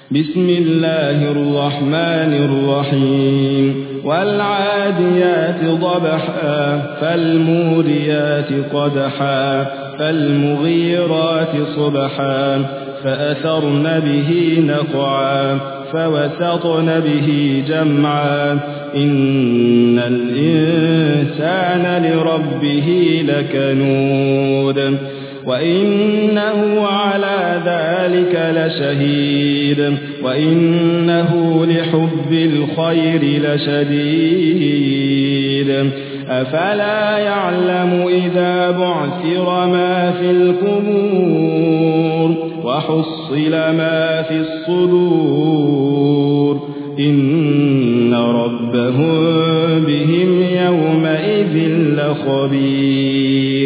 بسم الله الرحمن الرحيم والعاديات ضبحا فالموريات قدحا فالمغيرات صبحا فأثرن به نقعا فوسطن به جمعا إن الإنسان لربه لكنود وإنه على ذلك لشهيد وإنه لحب الخير لشديد أفلا يعلم إذا بعثر ما في القبور وحصل ما في الصدور إن ربهم بهم يومئذ لخبير